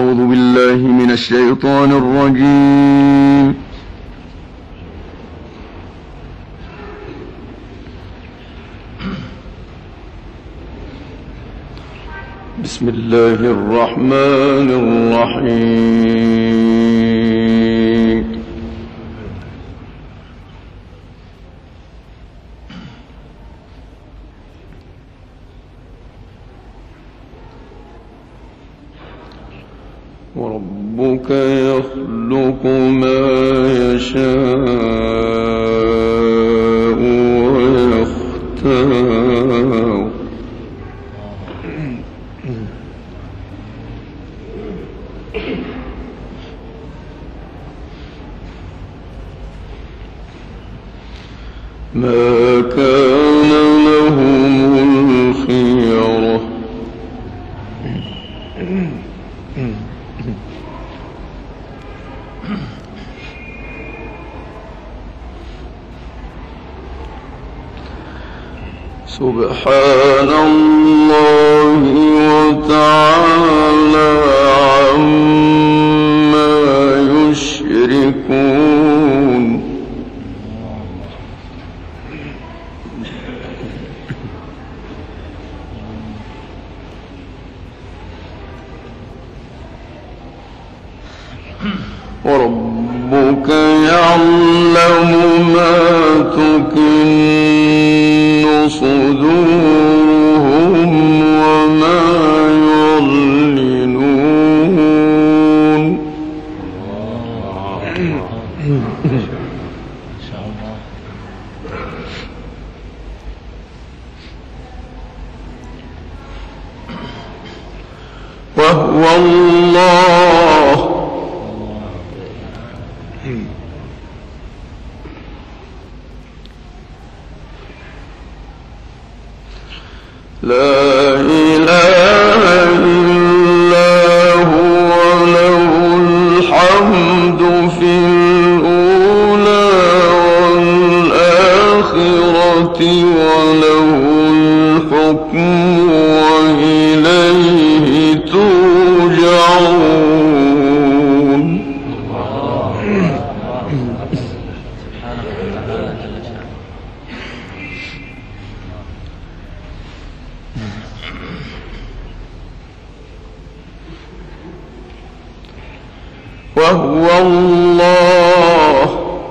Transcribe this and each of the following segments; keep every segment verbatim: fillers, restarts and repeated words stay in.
أعوذ بالله من الشيطان الرجيم. بسم الله الرحمن الرحيم. وربك يخلق ما يشاء ويختار ما كان لهم الخيرة سبحان الله وتعالى عما يشركون. وربك يعلم ما تكن صدورهم وما يعلنون. وهو الله لا إله إلا هو له الحمد في الأولى والآخرة وله الحكم وإليه ترجعون. وهو الله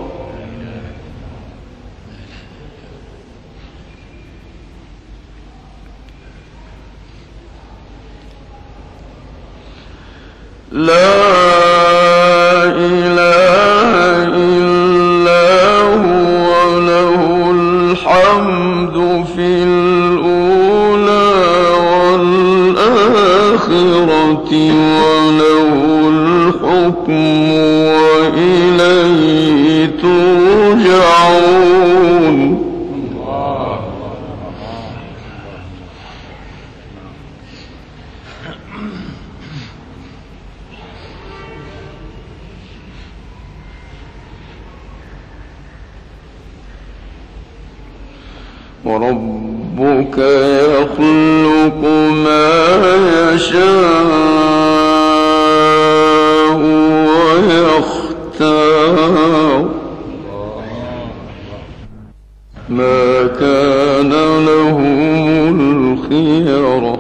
لا إله إلا هو له الحمد في الأولى والآخرة وله الحكم وإليه ترجعون. وربك يخلق ما يشاء ويختار ما كان لهم الخيرة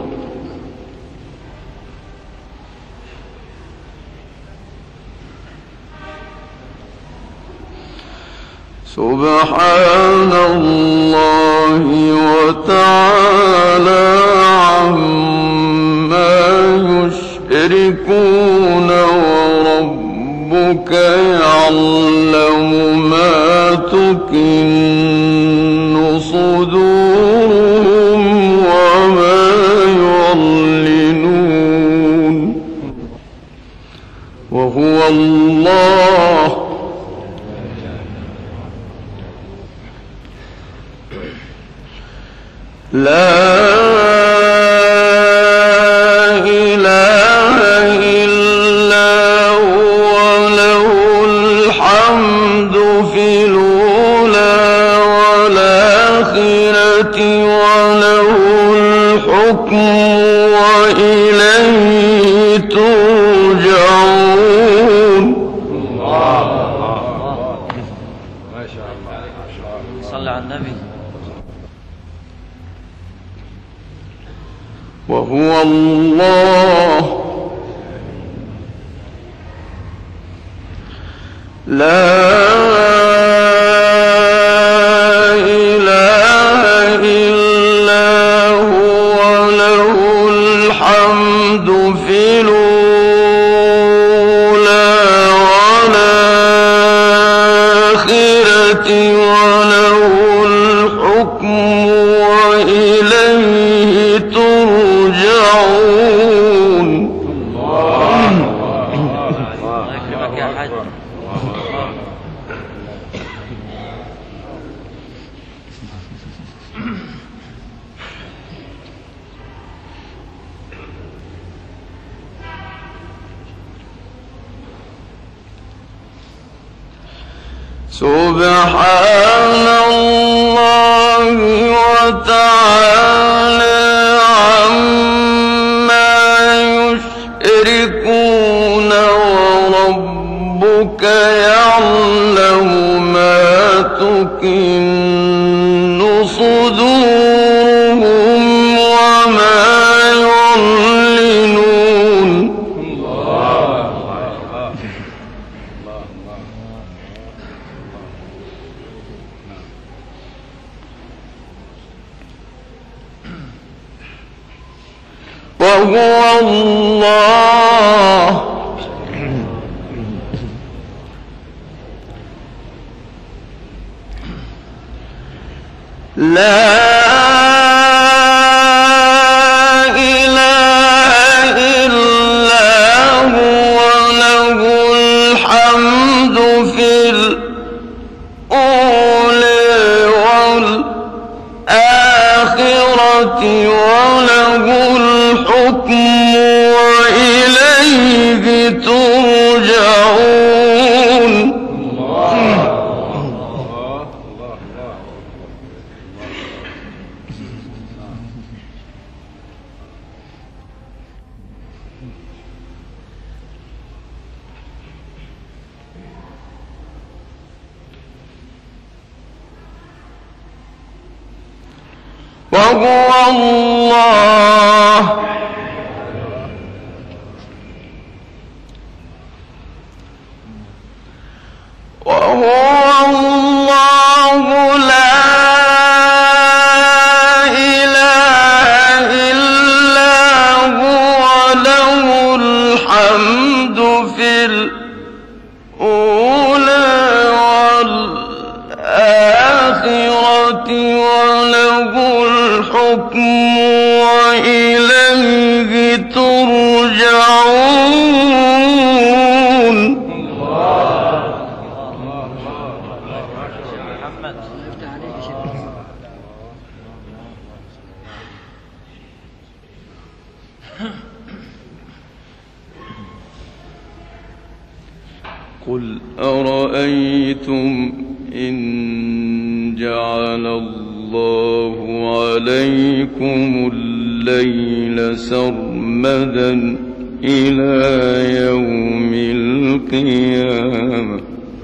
سبحان الله وتعالى عما يشركون. وربك يعلم ما تكن صدورهم وما يعلنون. وهو الله لا إله إلا هو له الحمد في الأولى والآخرة وله الحكم وإليه ترجعون. وهو الله لا إله إلا هو له الحمد في الأولى والآخرة وله الحكم وإليه ترجعون. سبحان الله وتعالى عما يشركون وربك يعلم ما تكن صدورهم وما يعلنون. وهو الله لا إله إلا هو له الحمد في الأولى والآخرة وله الحكم وإليه ترجعون. وهو الله وهو الله لا إله إلا هو له الحمد في الأولى والآخرة وله الحكم وإليه ترجعون. قل أرأيتم إن جعل الله عليكم الليل سرمدا إلى يوم القيامة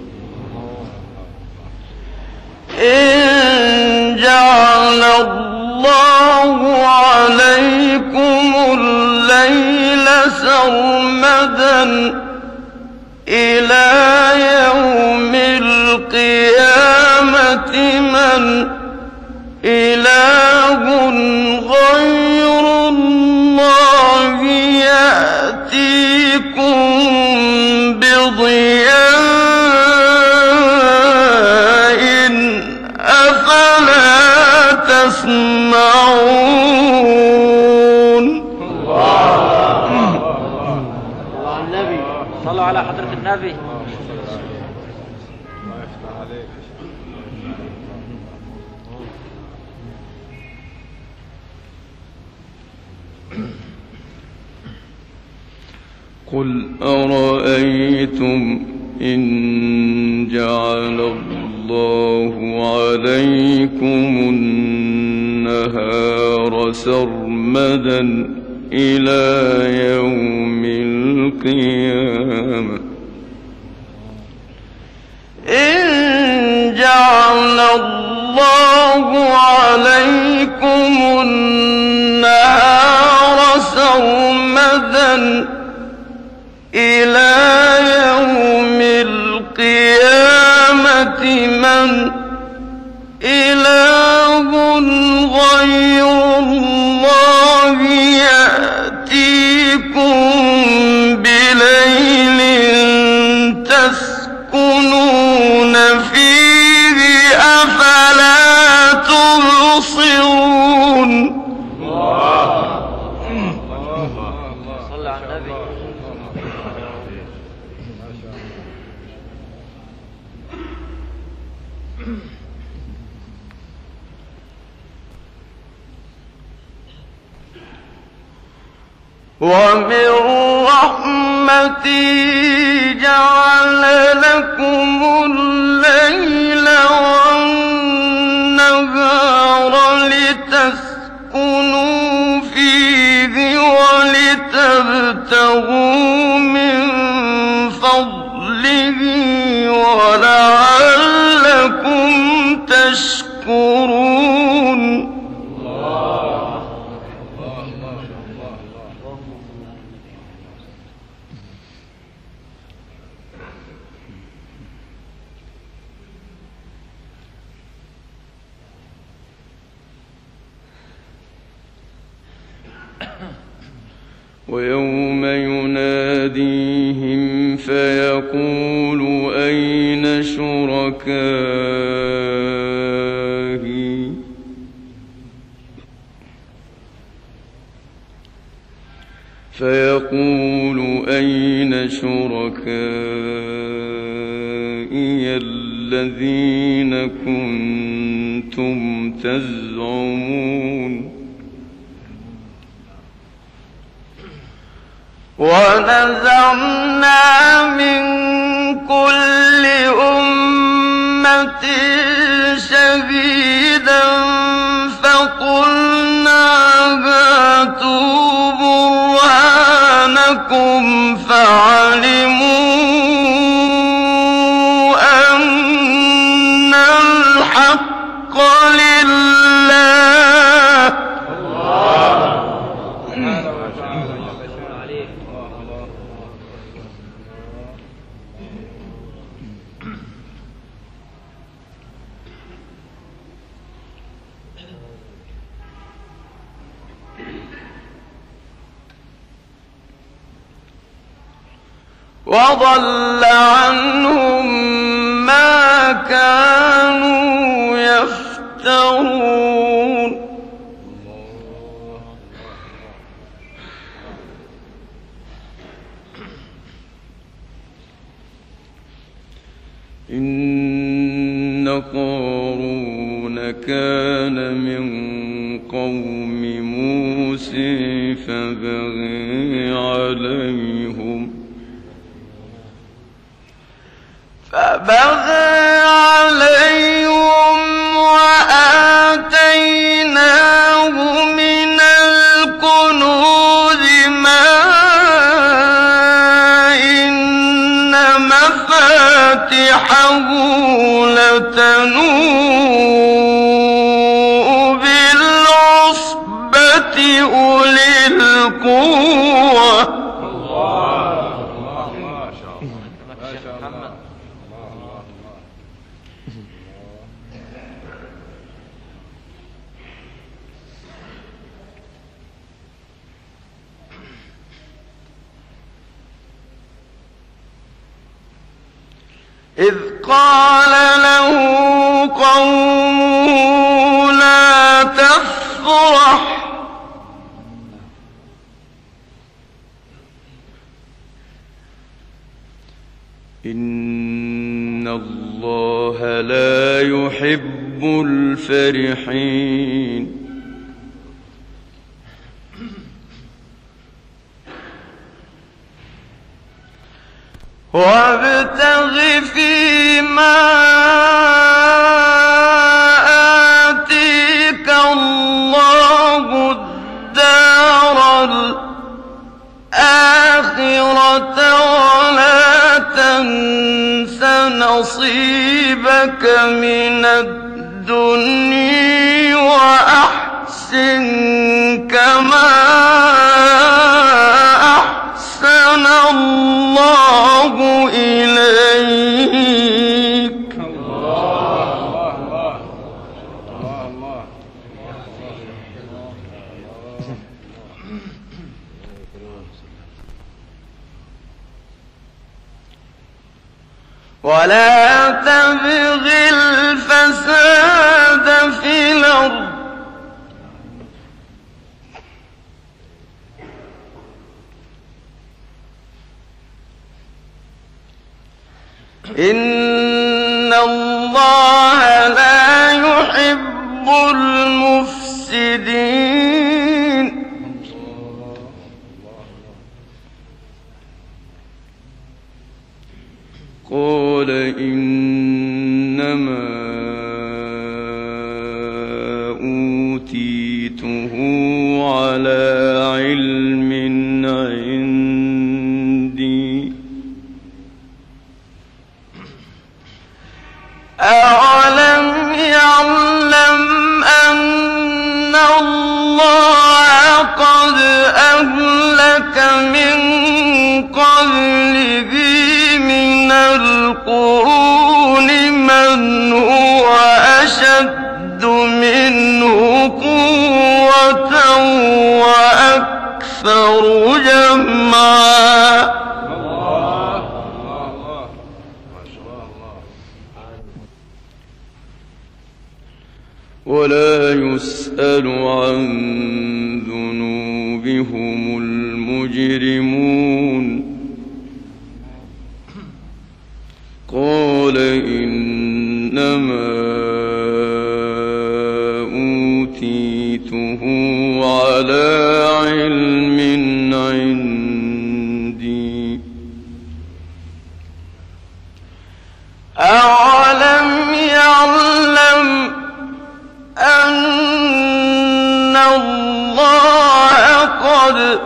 إن جعل الله عليكم الليل سرمدا إلى يوم القيامة من إله غير الله يأتيكم بضياء أفلا تسمعون. صلوا على حضرة النبي. قل أرأيتم إن جعل الله عليكم النهار سرمدا إلى يوم القيامة إن جعل الله عليكم النهار إلى يوم القيامة من إله غير الله يأتيكم بليل تسكنون فيه أفلا تبصرون. صلى على النبي. ومن رحمته جعل لكم الليل والنهار لتسكنوا فيه ولتبتغوا من فضله ولعلكم تشكرون. ويوم يناديهم فيقول أين شركائي فيقول أين شركائي الذين كنتم تزعمون. ونزعنا من كل أمة شهيدا فقلنا هاتوا برهانكم فعلموا أن الحق لله. وضل عنهم ما كانوا يفترون. إن قارون كان من قوم موسى فبغي عليهم فبغى عليهم وآتيناه من الكنوز ما إن مفاتحه لتنوء بالعصبة أولي القوة. إذ قال له قومه لا تفرح إن الله لا يحب الفرحين. وابتغ فيما آتيك الله الدار الآخرة ولا تنس نصيبك من الدنيا وأحسن كما أحسن الله ولا تبغ الفساد في الأرض إن الله لا يحب المفسدين قال إنما أوتيته على علم عندي أولم يعلم أن الله قد أهلك من قبله من القرون من هو أشد منه قوة وأكثر جمعا ولا يسأل عن ذنوبهم المجرمون قال إنما أوتيته على علم عندي أولم يعلم أن الله قد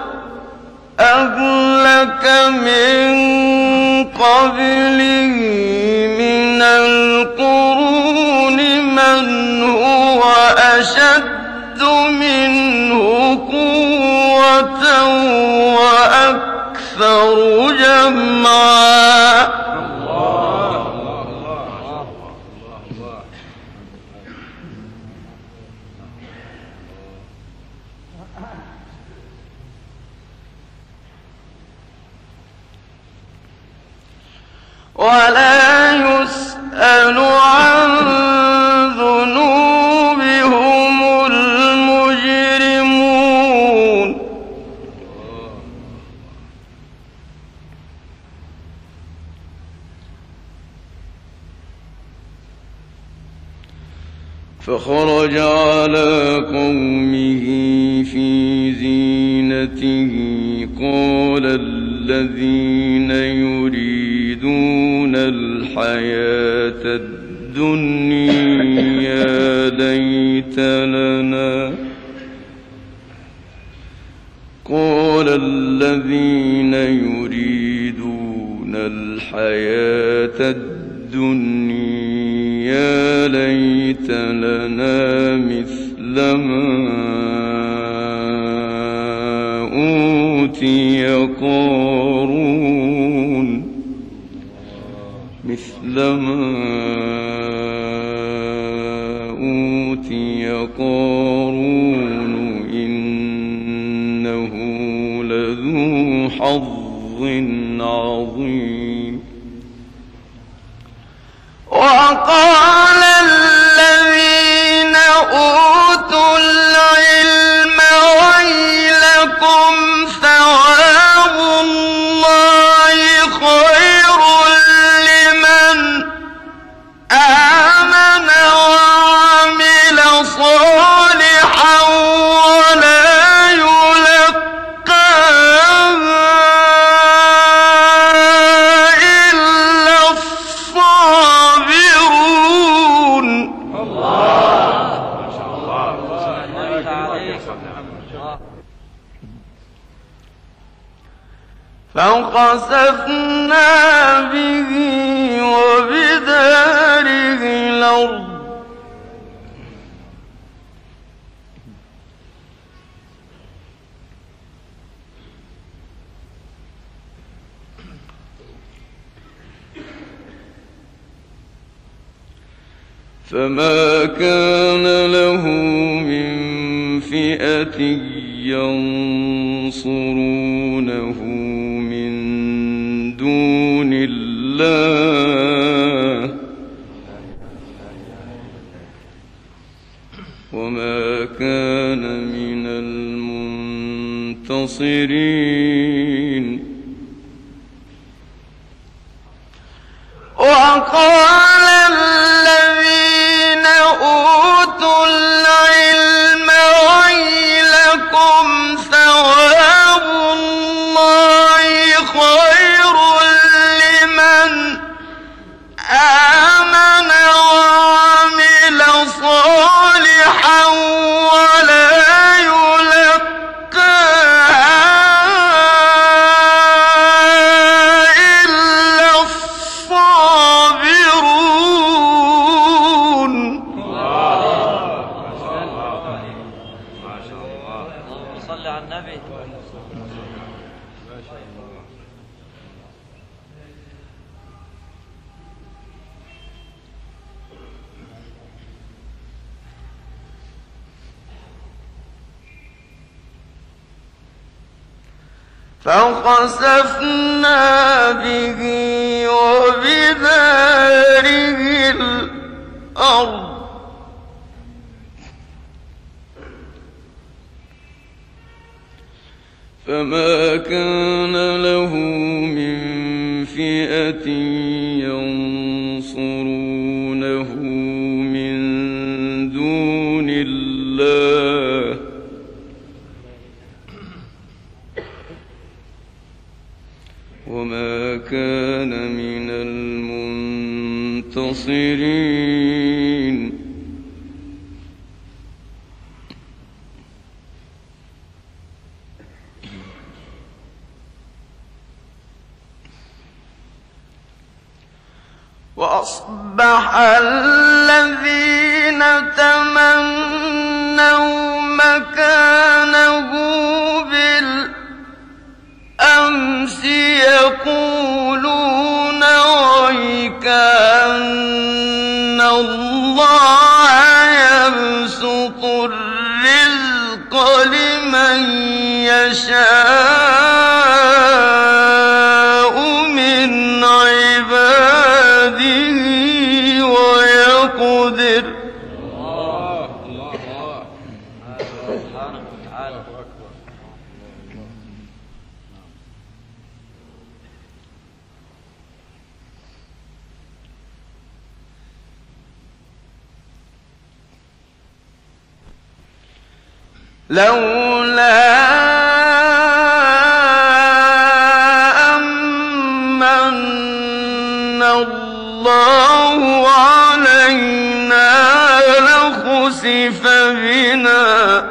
أهلك من قبله من القرون من هو أشد منه قوة وأكثر جمعا ولا يسأل عن ذنوبهم المجرمون فخرج على قومه في زينته قال الذين يريدون الحياة الدنيا ليت لنا قال الذين يريدون الحياة الدنيا ليت لنا مثل ما أوتي قارون مثل ما أوتي قارون إنه لذو حظ عظيم وقال الذين أوتوا العلم ويلكم ثواب الله خير لمن آمن وعمل صالحا ولا يلقاها إلا الصابرون فخسفنا به وبداره الأرض فما كان له من فئة ينصرونه من دون الله وما كان من المنتصرين. وقال الذين أوتوا العلم ويلكم ثواب الله خير لمن آمن وعمل صالحا ولا فخسفنا به وبداره الأرض فما كان له من فئة ينصرونه من دون الله وما كان من المنتصرين. وأصبح الذين تمنوا مكانه بالأمس يقولون ويكأن الله يبسط الرزق لمن يشاء من عباده ويقدر. الله الله سبحانه وتعالى. لولا أمن الله علينا لخسف بنا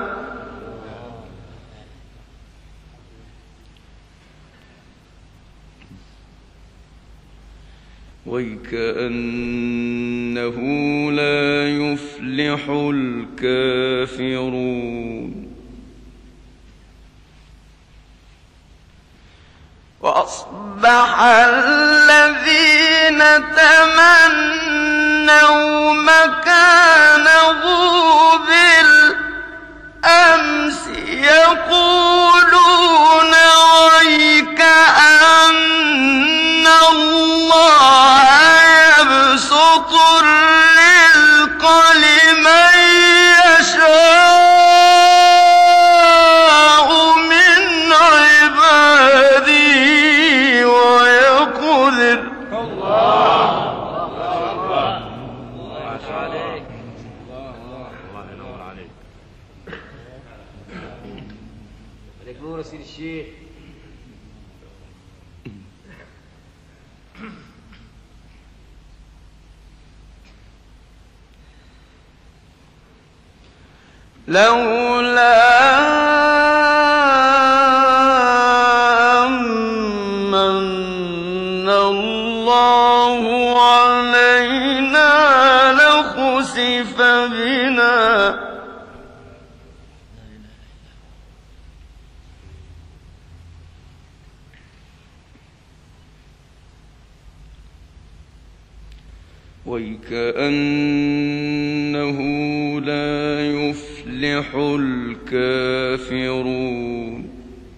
ويكأنه لا يفلح الكافرون. وأصبح الذين تمنوا مكانه بالأمس يقولون ويكأن الله يبسط الرزق لمن يشاء من عباده ويقدر. الله ما شاء عليك. الله ينور عليك. عليك نور يا سيدي الشيخ. لولا أمن الله علينا لخسف بنا ويكأنه لا يفلح يفلح الكافرون.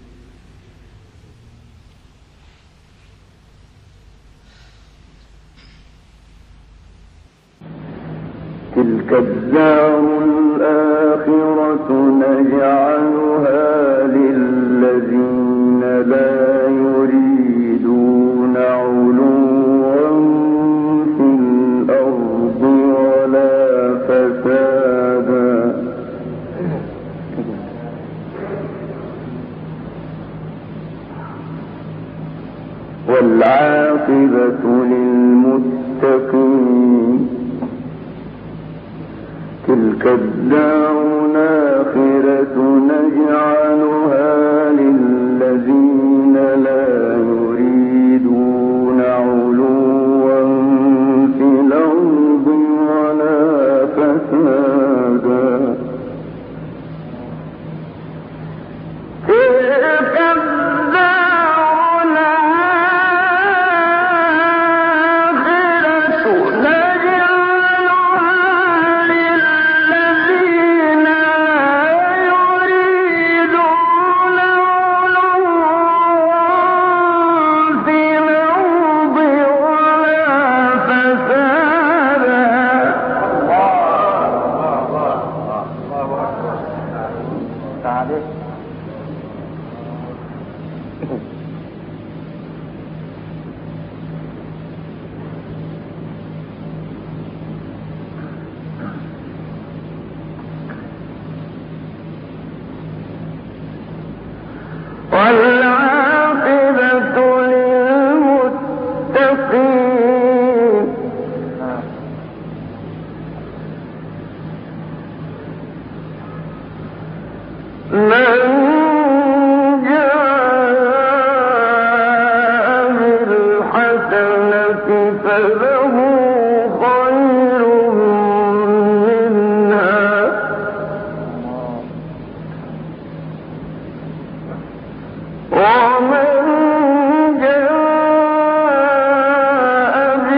تلك الدار الآخرة نجعلها للذين لا يريدون علوا في الأرض ولا فسادا والعاقبة للمتقين. تلك الدار الآخرة نجعلها للذين لا يريدون علوا في الأرض ولا فسادا. تلك الدار الآخرة نجعلها للذين يريدون علوا في الأرض ولا فسادا. والعاقبة للمتقين. من جاء بالحسنة فله خير منها ومن جاء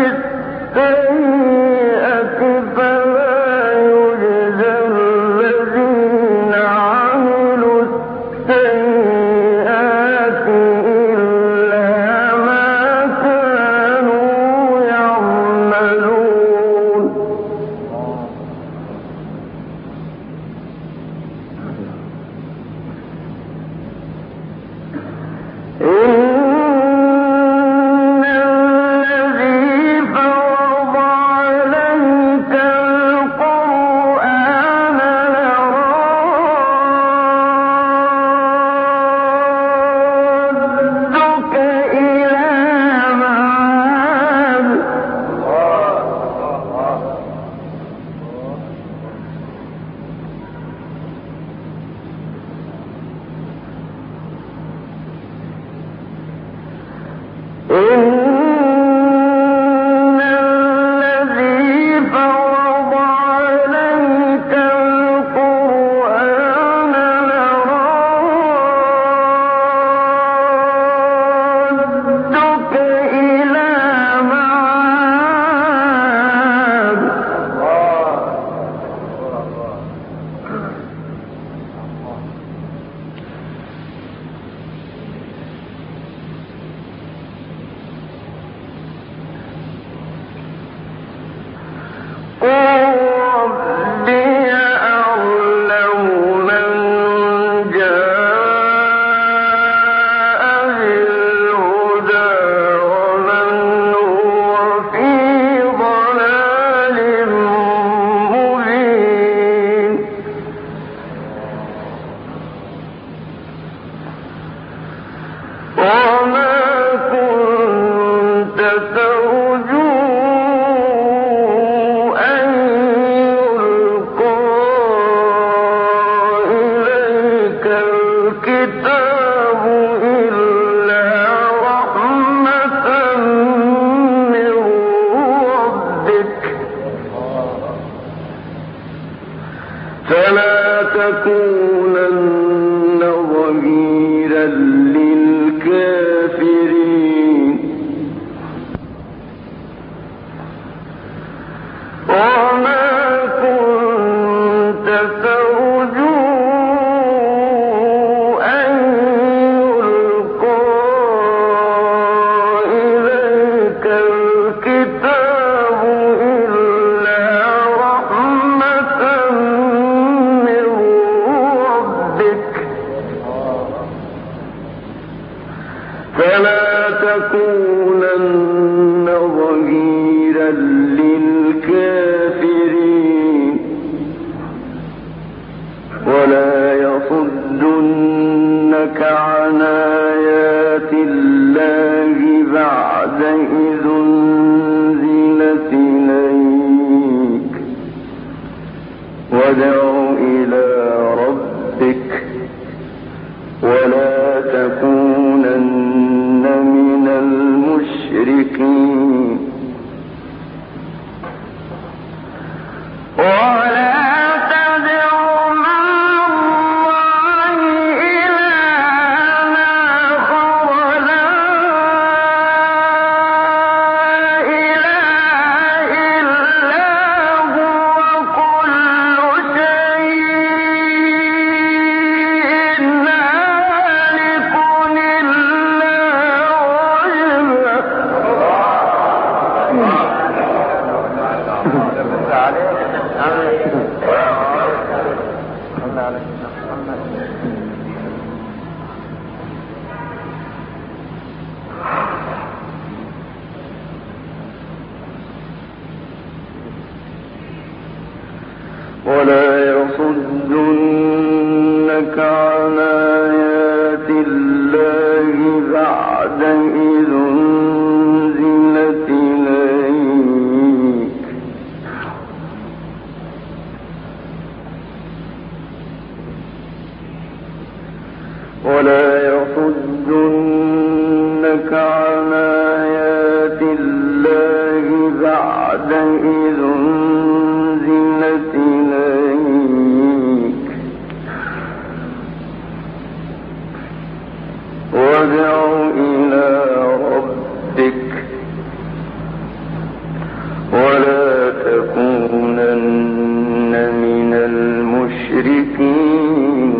بالسيئة فلا يجزى الذين عملوا السيئات إلا ما كانوا يعملون. إن الذي فرض عليك القرآن لرادك إلى معاد. إن الذي فرض عليك القرآن لرادك إلى معاد. فلا تكونن ظهيرا للكافرين ولا يصدنك عن آيات الله بعد إذ أنزلت إليك وادع إلى ربك ولا تكونن من المشركين ولا ولا يصدنك عن آيات الله بعد إذ أنزلت إليك ولا يصدنك عن آيات الله بعد إذ أنزلت إليك وادع إلى ربك ولا تكونن من المشركين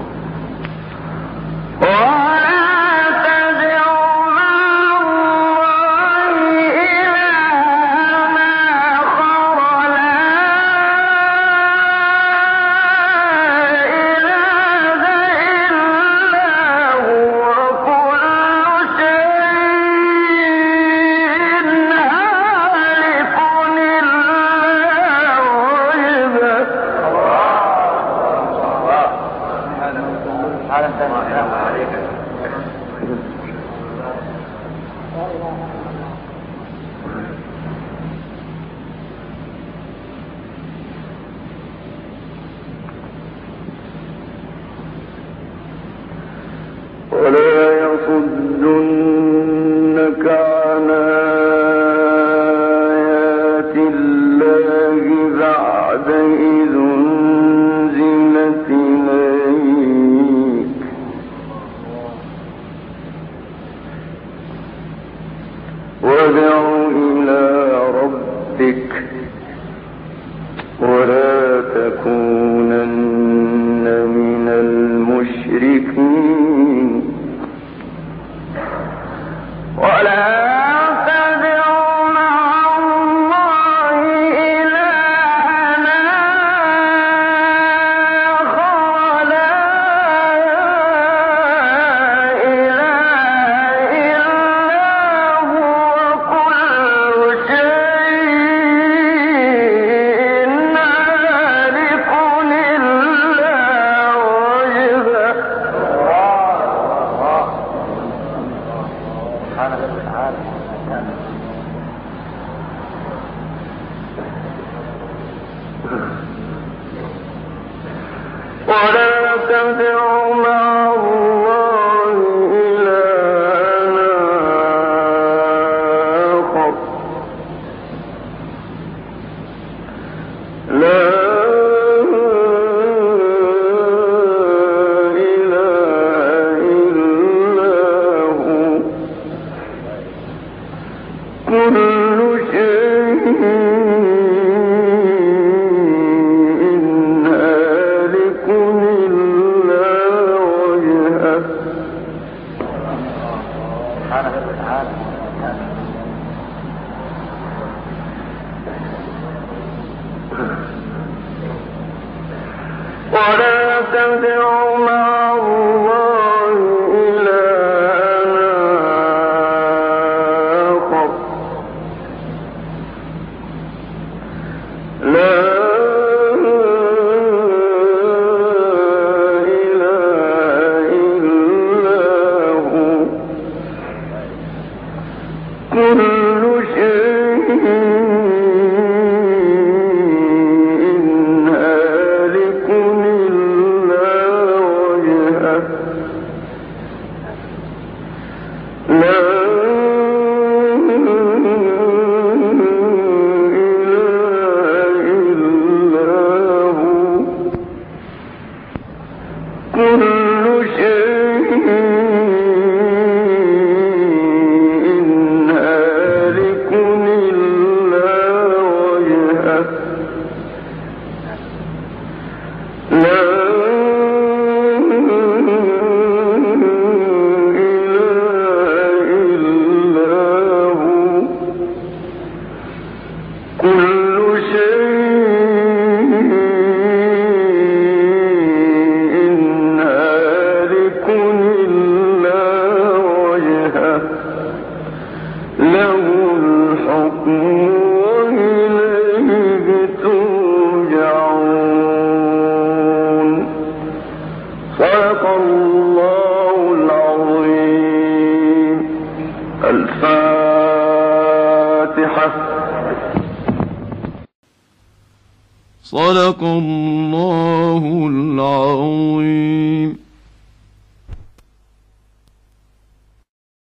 ولا يصدنك عن آيات الله بعد إذ أنزلت إليك وادع إلى ربك ولا تكونن من المشركين ولا ولا تدع مع الله إلها آخر لا إله إلا هو كل شيء ولا تدع مع الله إلها كل شيء هالك إلا وجهه لا إله إلا هو كل شيء هالك إلا وجهه لا إله إلا هو كل شيء هالك إلا وجهه له الحكم وإليه ترجعون. صدق الله العظيم. الفاتحة. صدق الله العظيم.